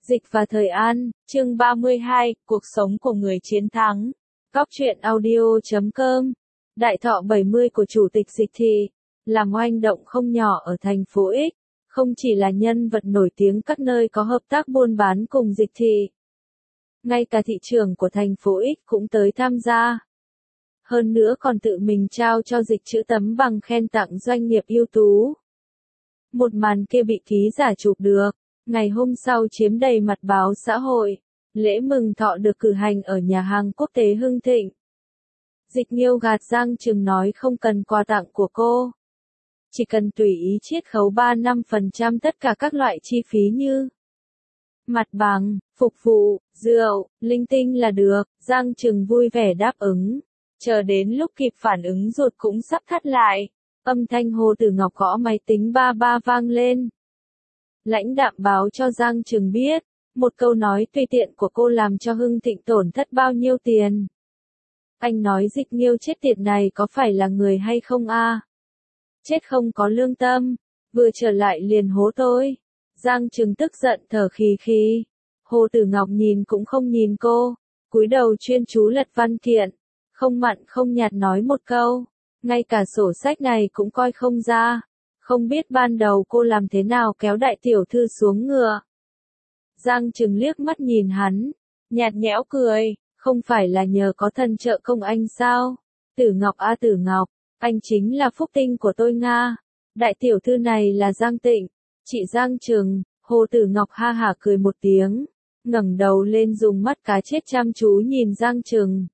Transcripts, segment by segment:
Dịch và Thời An, chương 32, cuộc sống của người chiến thắng. Góc truyện audio.com. Đại thọ 70 của Chủ tịch Dịch Thị, làm oanh động không nhỏ ở thành phố X, không chỉ là nhân vật nổi tiếng các nơi có hợp tác buôn bán cùng Dịch Thị. Ngay cả thị trưởng của thành phố X cũng tới tham gia. Hơn nữa còn tự mình trao cho Dịch chữ tấm bằng khen tặng doanh nghiệp ưu tú. Một màn kia bị ký giả chụp được. Ngày hôm sau chiếm đầy mặt báo xã hội, lễ mừng thọ được cử hành ở nhà hàng quốc tế Hưng Thịnh. Dịch Nghiêu gạt Giang Trừng nói không cần quà tặng của cô. Chỉ cần tùy ý chiết khấu 3-5% tất cả các loại chi phí như mặt bằng, phục vụ, rượu, linh tinh là được. Giang Trừng vui vẻ đáp ứng. Chờ đến lúc kịp phản ứng ruột cũng sắp thắt lại. Âm thanh Hồ Tử Ngọc gõ máy tính ba ba vang lên. Lãnh đạm báo cho Giang Trừng biết, một câu nói tùy tiện của cô làm cho Hưng Thịnh tổn thất bao nhiêu tiền. Anh nói Dịch Nghiêu chết tiệt này có phải là người hay không a? Chết không có lương tâm, vừa trở lại liền hố tôi. Giang Trừng tức giận thở khì khì. Hồ Tử Ngọc nhìn cũng không nhìn cô, cúi đầu chuyên chú lật văn kiện, không mặn không nhạt nói một câu, ngay cả sổ sách này cũng coi không ra. Không biết ban đầu cô làm thế nào kéo đại tiểu thư xuống ngựa. Giang Trừng liếc mắt nhìn hắn, nhạt nhẽo cười, không phải là nhờ có thần trợ công anh sao? Tử Ngọc a Tử Ngọc, anh chính là phúc tinh của tôi Nga. Đại tiểu thư này là Giang Tịnh, chị Giang Trừng. Hồ Tử Ngọc ha hả cười một tiếng, ngẩng đầu lên dùng mắt cá chết chăm chú nhìn Giang Trừng.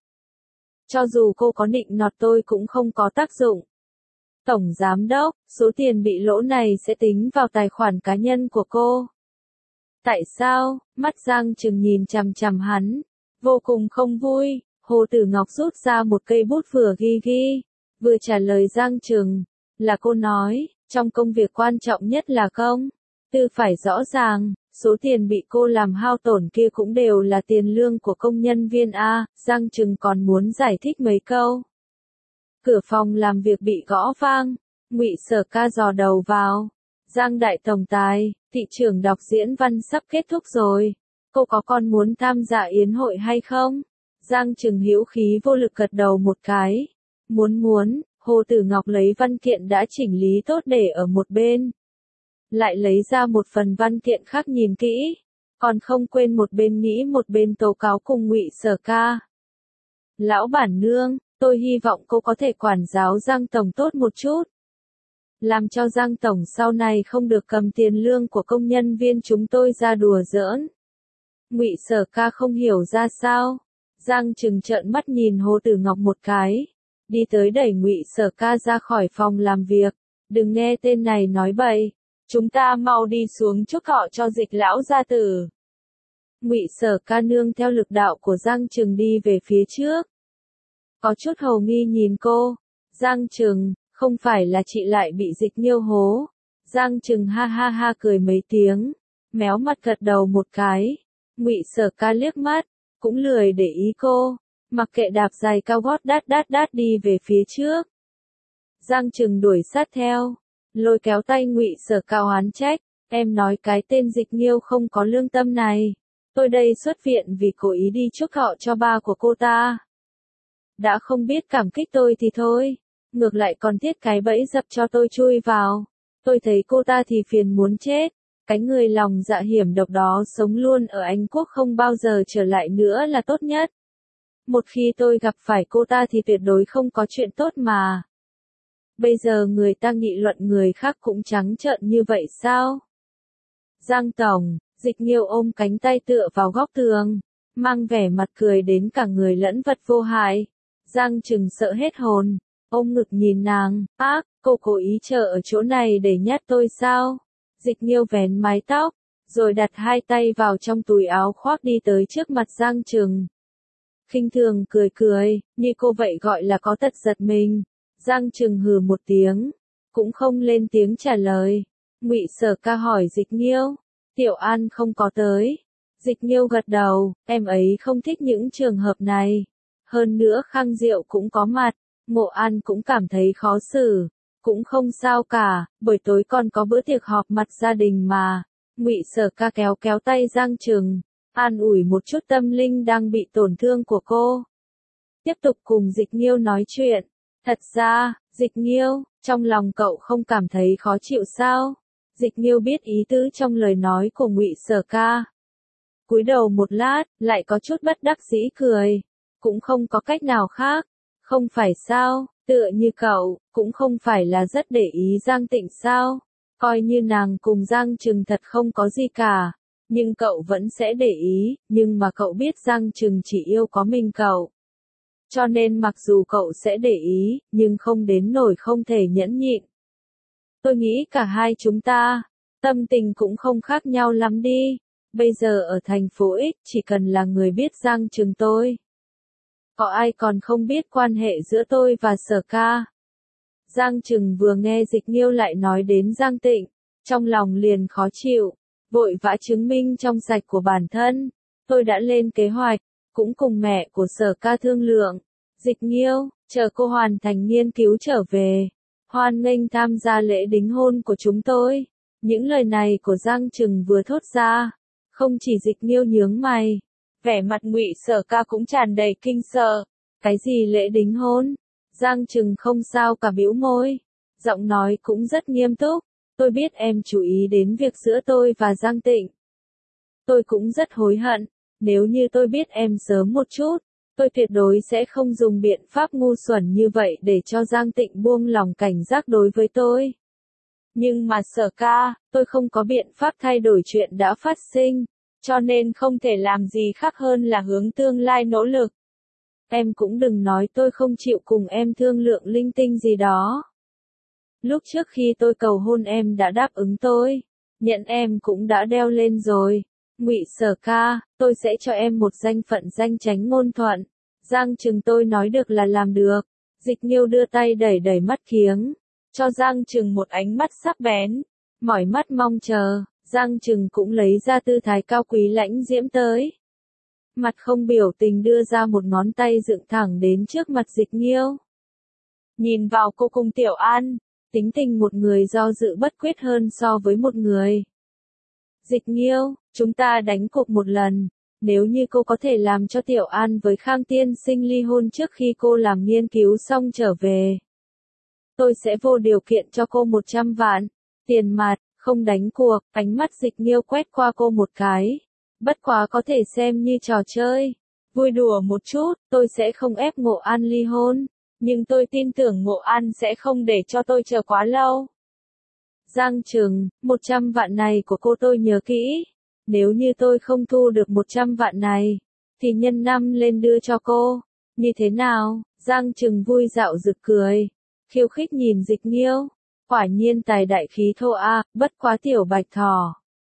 Cho dù cô có nịnh nọt tôi cũng không có tác dụng. Tổng giám đốc, số tiền bị lỗ này sẽ tính vào tài khoản cá nhân của cô. Tại sao? Mắt Giang Trừng nhìn chằm chằm hắn, vô cùng không vui. Hồ Tử Ngọc rút ra một cây bút vừa ghi, vừa trả lời Giang Trừng, là cô nói, trong công việc quan trọng nhất là công tư phải rõ ràng, số tiền bị cô làm hao tổn kia cũng đều là tiền lương của công nhân viên a. Giang Trừng còn muốn giải thích mấy câu. Cửa phòng làm việc bị gõ vang, Ngụy Sở Ca dò đầu vào. Giang đại tổng tài, thị trưởng đọc diễn văn sắp kết thúc rồi. Cô có còn muốn tham gia yến hội hay không? Giang Trừng hữu khí vô lực gật đầu một cái. Muốn. Hồ Tử Ngọc lấy văn kiện đã chỉnh lý tốt để ở một bên. Lại lấy ra một phần văn kiện khác nhìn kỹ. Còn không quên một bên nghĩ một bên tố cáo cùng Ngụy Sở Ca. Lão bản nương, tôi hy vọng cô có thể quản giáo Giang Tổng tốt một chút. Làm cho Giang Tổng sau này không được cầm tiền lương của công nhân viên chúng tôi ra đùa giỡn. Ngụy Sở Ca không hiểu ra sao. Giang Trừng trợn mắt nhìn Hồ Tử Ngọc một cái. Đi tới đẩy Ngụy Sở Ca ra khỏi phòng làm việc. Đừng nghe tên này nói bậy. Chúng ta mau đi xuống chúc thọ cho Dịch lão gia tử. Ngụy Sở Ca nương theo lực đạo của Giang Trừng đi về phía trước. Có chút hầu nghi nhìn cô. Giang Trừng, không phải là chị lại bị Dịch Nghiêu hố. Giang Trừng ha ha ha cười mấy tiếng, méo mặt gật đầu một cái. Ngụy Sở Ca liếc mắt, cũng lười để ý cô, mặc kệ đạp giày cao gót đát đi về phía trước. Giang Trừng đuổi sát theo, lôi kéo tay Ngụy Sở Ca oán trách, em nói cái tên Dịch Nghiêu không có lương tâm này. Tôi đây xuất viện vì cố ý đi chúc thọ cho ba của cô ta. Đã không biết cảm kích tôi thì thôi, ngược lại còn thiết cái bẫy dập cho tôi chui vào. Tôi thấy cô ta thì phiền muốn chết, cái người lòng dạ hiểm độc đó sống luôn ở Anh Quốc không bao giờ trở lại nữa là tốt nhất. Một khi tôi gặp phải cô ta thì tuyệt đối không có chuyện tốt mà. Bây giờ người ta nghị luận người khác cũng trắng trợn như vậy sao? Giang Tổng, Dịch Nghiêu ôm cánh tay tựa vào góc tường, mang vẻ mặt cười đến cả người lẫn vật vô hại. Giang Trừng sợ hết hồn, ôm ngực nhìn nàng, ác, cô cố ý chờ ở chỗ này để nhát tôi sao? Dịch Nghiêu vén mái tóc, rồi đặt hai tay vào trong túi áo khoác đi tới trước mặt Giang Trừng. Khinh thường cười, như cô vậy gọi là có tật giật mình. Giang Trừng hừ một tiếng, cũng không lên tiếng trả lời. Ngụy Sở Ca hỏi Dịch Nghiêu, Tiểu An không có tới. Dịch Nghiêu gật đầu, em ấy không thích những trường hợp này. Hơn nữa Khang Diệu cũng có mặt, Mộ An cũng cảm thấy khó xử. Cũng không sao cả, buổi tối còn có bữa tiệc họp mặt gia đình mà. Ngụy Sở Ca kéo kéo tay Giang Trừng, an ủi một chút tâm linh đang bị tổn thương của cô. Tiếp tục cùng Dịch Nghiêu nói chuyện. Thật ra, Dịch Nghiêu, trong lòng cậu không cảm thấy khó chịu sao? Dịch Nghiêu biết ý tứ trong lời nói của Ngụy Sở Ca. Cúi đầu một lát, lại có chút bất đắc dĩ cười. Cũng không có cách nào khác. Không phải sao, tựa như cậu, cũng không phải là rất để ý Giang Tịnh sao? Coi như nàng cùng Giang Trừng thật không có gì cả. Nhưng cậu vẫn sẽ để ý, nhưng mà cậu biết Giang Trừng chỉ yêu có mình cậu. Cho nên mặc dù cậu sẽ để ý, nhưng không đến nỗi không thể nhẫn nhịn. Tôi nghĩ cả hai chúng ta, tâm tình cũng không khác nhau lắm đi. Bây giờ ở thành phố X chỉ cần là người biết Giang Trừng tôi. Có ai còn không biết quan hệ giữa tôi và Sở Ca. Giang Trừng vừa nghe Dịch Nghiêu lại nói đến Giang Tịnh, trong lòng liền khó chịu, vội vã chứng minh trong sạch của bản thân. Tôi đã lên kế hoạch, cũng cùng mẹ của Sở Ca thương lượng. Dịch Nghiêu, chờ cô hoàn thành nghiên cứu trở về. Hoan nghênh tham gia lễ đính hôn của chúng tôi. Những lời này của Giang Trừng vừa thốt ra, không chỉ Dịch Nghiêu nhướng mày, vẻ mặt Ngụy Sở Ca cũng tràn đầy kinh sợ. Cái gì lễ đính hôn? Giang Trừng không sao cả bĩu môi, giọng nói cũng rất nghiêm túc. Tôi biết em chú ý đến việc giữa tôi và Giang Tịnh. Tôi cũng rất hối hận, nếu như tôi biết em sớm một chút, tôi tuyệt đối sẽ không dùng biện pháp ngu xuẩn như vậy để cho Giang Tịnh buông lòng cảnh giác đối với tôi. Nhưng mà Sở Ca, tôi không có biện pháp thay đổi chuyện đã phát sinh, cho nên không thể làm gì khác hơn là hướng tương lai nỗ lực. Em cũng đừng nói tôi không chịu cùng em thương lượng linh tinh gì đó. Lúc trước khi tôi cầu hôn em đã đáp ứng tôi, nhận em cũng đã đeo lên rồi. Ngụy Sở Ca, tôi sẽ cho em một danh phận danh chánh ngôn thuận. Giang Trừng tôi nói được là làm được. Dịch Nghiêu đưa tay đẩy đẩy mắt kiếng, cho Giang Trừng một ánh mắt sắc bén, mỏi mắt mong chờ. Giang Trừng cũng lấy ra tư thái cao quý lãnh diễm tới. Mặt không biểu tình đưa ra một ngón tay dựng thẳng đến trước mặt Dịch Nghiêu. Nhìn vào cô cùng Tiểu An, tính tình một người do dự bất quyết hơn so với một người. Dịch Nghiêu, chúng ta đánh cuộc một lần, nếu như cô có thể làm cho Tiểu An với Khang Tiên Sinh ly hôn trước khi cô làm nghiên cứu xong trở về. Tôi sẽ vô điều kiện cho cô 100 vạn, tiền mặt, không đánh cuộc. Ánh mắt Dịch Nghiêu quét qua cô một cái. Bất quá có thể xem như trò chơi. Vui đùa một chút, tôi sẽ không ép Ngộ An ly hôn. Nhưng tôi tin tưởng Ngộ An sẽ không để cho tôi chờ quá lâu. Giang Trừng, 100 vạn này của cô tôi nhớ kỹ. Nếu như tôi không thu được 100 vạn này, thì nhân năm lên đưa cho cô. Như thế nào? Giang Trừng vui dạo rực cười. Khiêu khích nhìn Dịch Nghiêu. Quả nhiên tài đại khí thô a, bất quá tiểu bạch thỏ.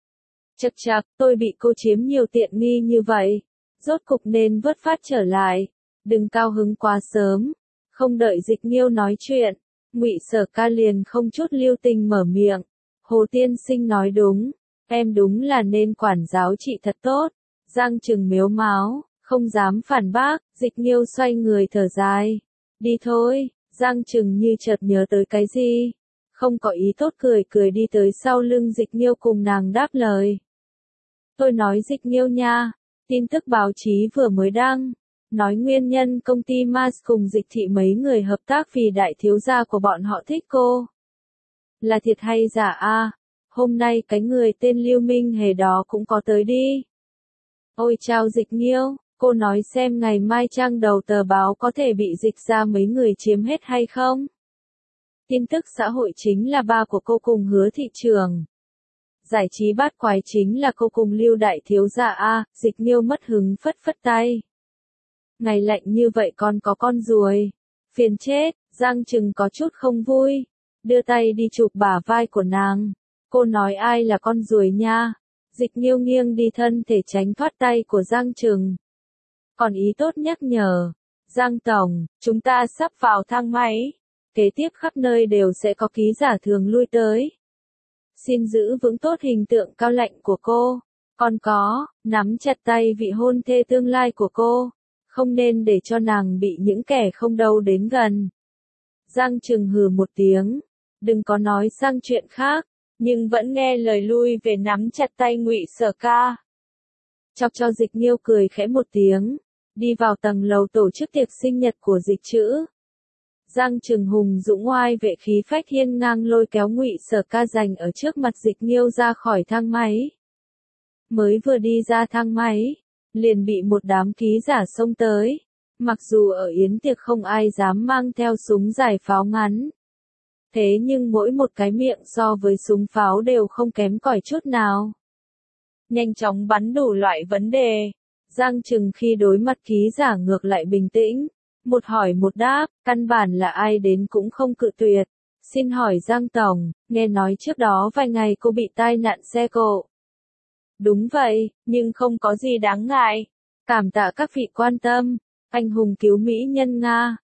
Chậc chậc, tôi bị cô chiếm nhiều tiện nghi như vậy. Rốt cục nên vớt phát trở lại. Đừng cao hứng quá sớm. Không đợi Dịch Nghiêu nói chuyện, Ngụy Sở Ca liền không chút lưu tình mở miệng. Hồ tiên sinh nói đúng, em đúng là nên quản giáo chị thật tốt. Giang Trừng mếu máo, không dám phản bác. Dịch Nghiêu xoay người thở dài. Đi thôi. Giang Trừng như chợt nhớ tới cái gì, không có ý tốt cười cười đi tới sau lưng Dịch Nghiêu cùng nàng đáp lời. Tôi nói Dịch Nghiêu nha, tin tức báo chí vừa mới đăng, nói nguyên nhân công ty Mars cùng Dịch Thị mấy người hợp tác vì đại thiếu gia của bọn họ thích cô. Là thiệt hay giả a? Hôm nay cái người tên Lưu Minh Hề đó cũng có tới đi. Ôi chao Dịch Nghiêu, cô nói xem ngày mai trang đầu tờ báo có thể bị Dịch ra mấy người chiếm hết hay không? Tin tức xã hội chính là ba của cô cùng Hứa thị trưởng. Giải trí bát quái chính là cô cùng Lưu đại thiếu gia a. Dịch Nghiêu mất hứng phất phất tay. Ngày lạnh như vậy còn có con ruồi. Phiền chết. Giang Trừng có chút không vui, đưa tay đi chụp bả vai của nàng. Cô nói ai là con ruồi nha? Dịch Nghiêu nghiêng đi thân thể tránh thoát tay của Giang Trừng. Còn ý tốt nhắc nhở. Giang Tổng, chúng ta sắp vào thang máy. Kế tiếp khắp nơi đều sẽ có ký giả thường lui tới. Xin giữ vững tốt hình tượng cao lạnh của cô. Còn có, nắm chặt tay vị hôn thê tương lai của cô. Không nên để cho nàng bị những kẻ không đâu đến gần. Giang Trừng hừ một tiếng. Đừng có nói sang chuyện khác. nhưng vẫn nghe lời lui về nắm chặt tay Ngụy Sở Ca. Chọc cho Dịch Nghiêu cười khẽ một tiếng, đi vào tầng lầu tổ chức tiệc sinh nhật của Dịch Trữ. Giang Trừng hùng dũng oai vệ khí phách hiên ngang lôi kéo Ngụy Sở Ca giành ở trước mặt Dịch Nghiêu ra khỏi thang máy. Mới vừa đi ra thang máy, liền bị một đám ký giả xông tới. Mặc dù ở yến tiệc không ai dám mang theo súng dài pháo ngắn. Thế nhưng mỗi một cái miệng so với súng pháo đều không kém cỏi chút nào. Nhanh chóng bắn đủ loại vấn đề. Giang Trừng khi đối mặt ký giả ngược lại bình tĩnh. Một hỏi một đáp, căn bản là ai đến cũng không cự tuyệt. Xin hỏi Giang Tổng, nghe nói trước đó vài ngày cô bị tai nạn xe cộ. Đúng vậy, nhưng không có gì đáng ngại. Cảm tạ các vị quan tâm. Anh hùng cứu mỹ nhân Nga.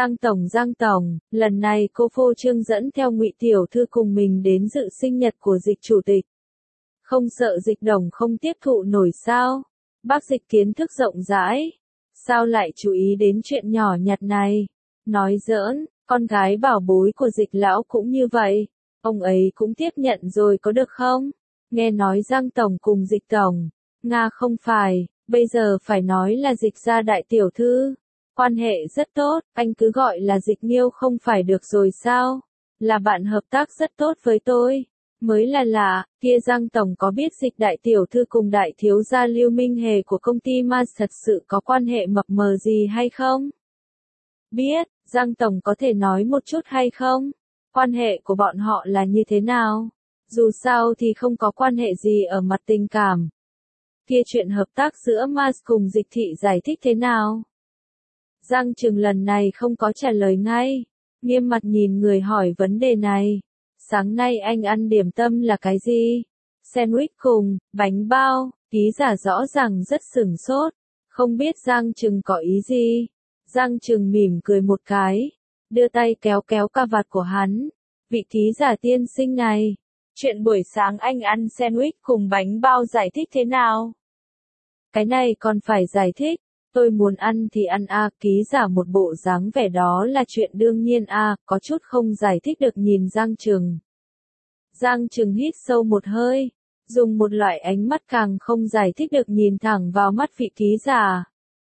Giang Tổng, lần này cô phô trương dẫn theo Ngụy tiểu thư cùng mình đến dự sinh nhật của Dịch chủ tịch. Không sợ Dịch Đồng không tiếp thụ nổi sao? Bác Dịch kiến thức rộng rãi. Sao lại chú ý đến chuyện nhỏ nhặt này? Nói giỡn, con gái bảo bối của Dịch lão cũng như vậy. Ông ấy cũng tiếp nhận rồi có được không? Nghe nói Giang Tổng cùng Dịch Tổng. Nga không phải, bây giờ phải nói là Dịch gia đại tiểu thư. Quan hệ rất tốt, anh cứ gọi là Dịch Nghiêu không phải được rồi sao? Là bạn hợp tác rất tốt với tôi. Mới là lạ, kia Giang Tổng có biết Dịch đại tiểu thư cùng đại thiếu gia Lưu Minh Hề của công ty Mars thật sự có quan hệ mập mờ gì hay không? Biết, Giang Tổng có thể nói một chút hay không? Quan hệ của bọn họ là như thế nào? Dù sao thì không có quan hệ gì ở mặt tình cảm. Kia chuyện hợp tác giữa Mars cùng Dịch thị giải thích thế nào? Giang Trừng lần này không có trả lời ngay, nghiêm mặt nhìn người hỏi vấn đề này. Sáng nay anh ăn điểm tâm là cái gì? Sandwich cùng, bánh bao, ký giả rõ ràng rất sửng sốt, không biết Giang Trừng có ý gì. Giang Trừng mỉm cười một cái, đưa tay kéo kéo cà vạt của hắn. Vị ký giả tiên sinh này, chuyện buổi sáng anh ăn sandwich cùng bánh bao giải thích thế nào? Cái này còn phải giải thích. Tôi muốn ăn thì ăn a, ký giả một bộ dáng vẻ đó là chuyện đương nhiên a, có chút không giải thích được nhìn Giang Trừng. Giang Trừng hít sâu một hơi, dùng một loại ánh mắt càng không giải thích được nhìn thẳng vào mắt vị ký giả.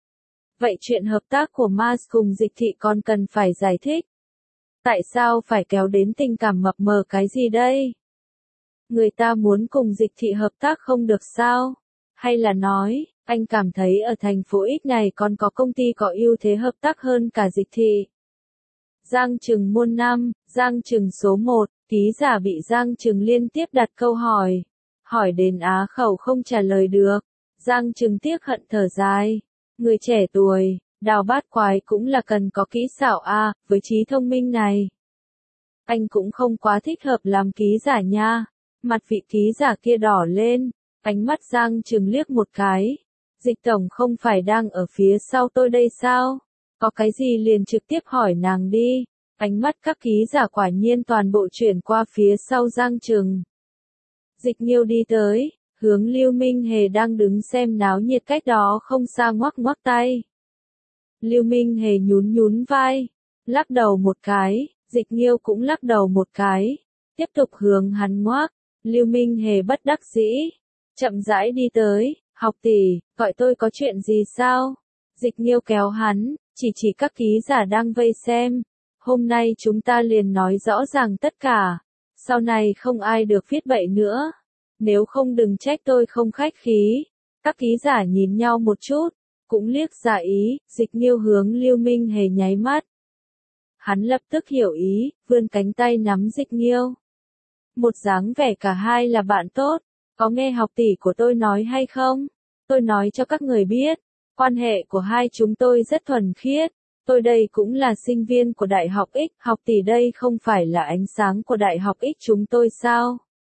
Vậy chuyện hợp tác của Mars cùng Dịch thị còn cần phải giải thích. Tại sao phải kéo đến tình cảm mập mờ cái gì đây? Người ta muốn cùng Dịch thị hợp tác không được sao? Hay là nói, anh cảm thấy ở thành phố X này còn có công ty có ưu thế hợp tác hơn cả Dịch thị? Giang Trừng môn 5, Giang Trừng số 1, ký giả bị Giang Trừng liên tiếp đặt câu hỏi. Hỏi đến á khẩu không trả lời được. Giang Trừng tiếc hận thở dài. Người trẻ tuổi, đào bát quái cũng là cần có kỹ xảo a, với trí thông minh này. Anh cũng không quá thích hợp làm ký giả nha. Mặt vị ký giả kia đỏ lên, ánh mắt Giang Trừng liếc một cái. Dịch Tổng không phải đang ở phía sau tôi đây sao? Có cái gì liền trực tiếp hỏi nàng đi. Ánh mắt các ký giả quả nhiên toàn bộ chuyển qua phía sau Giang Trừng. Dịch Nghiêu đi tới, hướng Lưu Minh Hề đang đứng xem náo nhiệt cách đó không xa ngoắc ngoắc tay. Lưu Minh Hề nhún nhún vai, lắc đầu một cái, Dịch Nghiêu cũng lắc đầu một cái, tiếp tục hướng hắn ngoắc. Lưu Minh Hề bất đắc dĩ, chậm rãi đi tới, học tỷ, gọi tôi có chuyện gì sao? Dịch Nghiêu kéo hắn, chỉ các ký giả đang vây xem. Hôm nay chúng ta liền nói rõ ràng tất cả, sau này không ai được viết bậy nữa. Nếu không đừng trách tôi không khách khí. Các ký giả nhìn nhau một chút, cũng liếc ra ý, Dịch Nghiêu hướng Lưu Minh Hề nháy mắt. Hắn lập tức hiểu ý, vươn cánh tay nắm Dịch Nghiêu. Một dáng vẻ cả hai là bạn tốt, có nghe học tỷ của tôi nói hay không? Tôi nói cho các người biết, quan hệ của hai chúng tôi rất thuần khiết. Tôi đây cũng là sinh viên của Đại học X, học tỷ đây không phải là ánh sáng của Đại học X chúng tôi sao?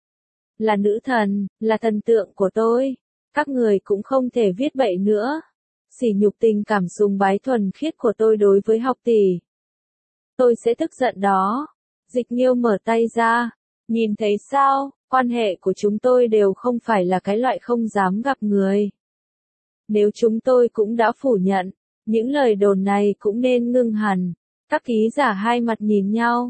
Là nữ thần, là thần tượng của tôi. Các người cũng không thể viết bậy nữa. Sỉ nhục tình cảm sùng bái thuần khiết của tôi đối với học tỷ. Tôi sẽ tức giận đó. Dịch Nghiêu mở tay ra. Nhìn thấy sao, quan hệ của chúng tôi đều không phải là cái loại không dám gặp người. Nếu chúng tôi cũng đã phủ nhận, những lời đồn này cũng nên ngưng hẳn. Các ký giả hai mặt nhìn nhau.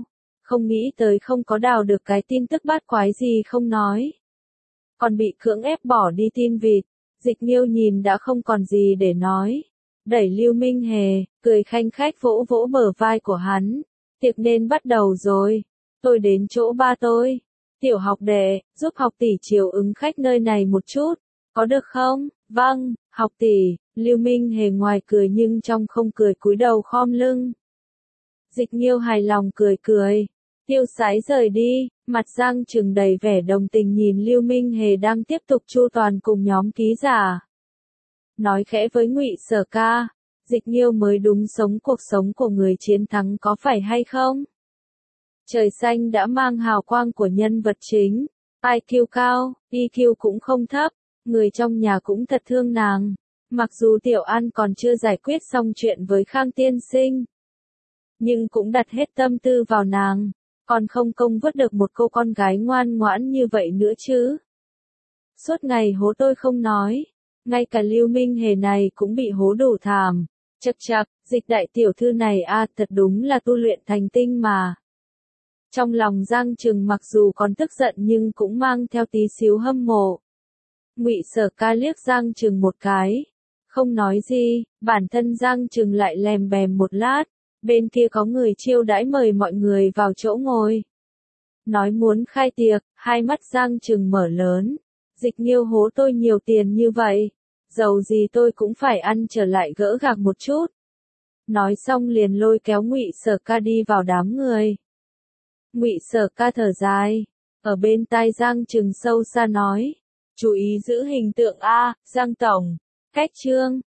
Không nghĩ tới không có đào được cái tin tức bát quái gì không nói. Còn bị cưỡng ép bỏ đi tim vịt. Dịch Nghiêu nhìn đã không còn gì để nói. Đẩy Lưu Minh Hề, cười khanh khách vỗ vỗ bờ vai của hắn. Tiệc nên bắt đầu rồi. Tôi đến chỗ ba tôi. Tiểu học đệ, giúp học tỷ chiều ứng khách nơi này một chút. Có được không? Vâng, học tỷ. Lưu Minh Hề ngoài cười nhưng trong không cười cúi đầu khom lưng. Dịch Nghiêu hài lòng cười cười. Tiêu Sái rời đi, mặt Giang Trừng đầy vẻ đồng tình nhìn Lưu Minh Hề đang tiếp tục chu toàn cùng nhóm ký giả. Nói khẽ với Ngụy Sở Ca, Dịch Nghiêu mới đúng sống cuộc sống của người chiến thắng có phải hay không? Trời xanh đã mang hào quang của nhân vật chính, IQ cao, EQ cũng không thấp, người trong nhà cũng thật thương nàng. Mặc dù Tiểu An còn chưa giải quyết xong chuyện với Khang Tiên Sinh, nhưng cũng đặt hết tâm tư vào nàng, còn không công vớt được một cô con gái ngoan ngoãn như vậy nữa chứ. Suốt ngày hố tôi không nói, ngay cả Lưu Minh Hề này cũng bị hố đủ thảm. Chậc chậc, Dịch đại tiểu thư này thật đúng là tu luyện thành tinh mà. Trong lòng Giang Trừng mặc dù còn tức giận nhưng cũng mang theo tí xíu hâm mộ. Ngụy Sở Ca liếc Giang Trừng một cái, không nói gì, bản thân Giang Trừng lại lèm bèm một lát, bên kia có người chiêu đãi mời mọi người vào chỗ ngồi. Nói muốn khai tiệc, hai mắt Giang Trừng mở lớn. Dịch Nghiêu hố tôi nhiều tiền như vậy, dầu gì tôi cũng phải ăn trở lại gỡ gạc một chút. Nói xong liền lôi kéo Ngụy Sở Ca đi vào đám người. Ngụy Sở Ca thở dài, ở bên tai Giang Trừng sâu xa nói, chú ý giữ hình tượng Giang tổng. Cách chương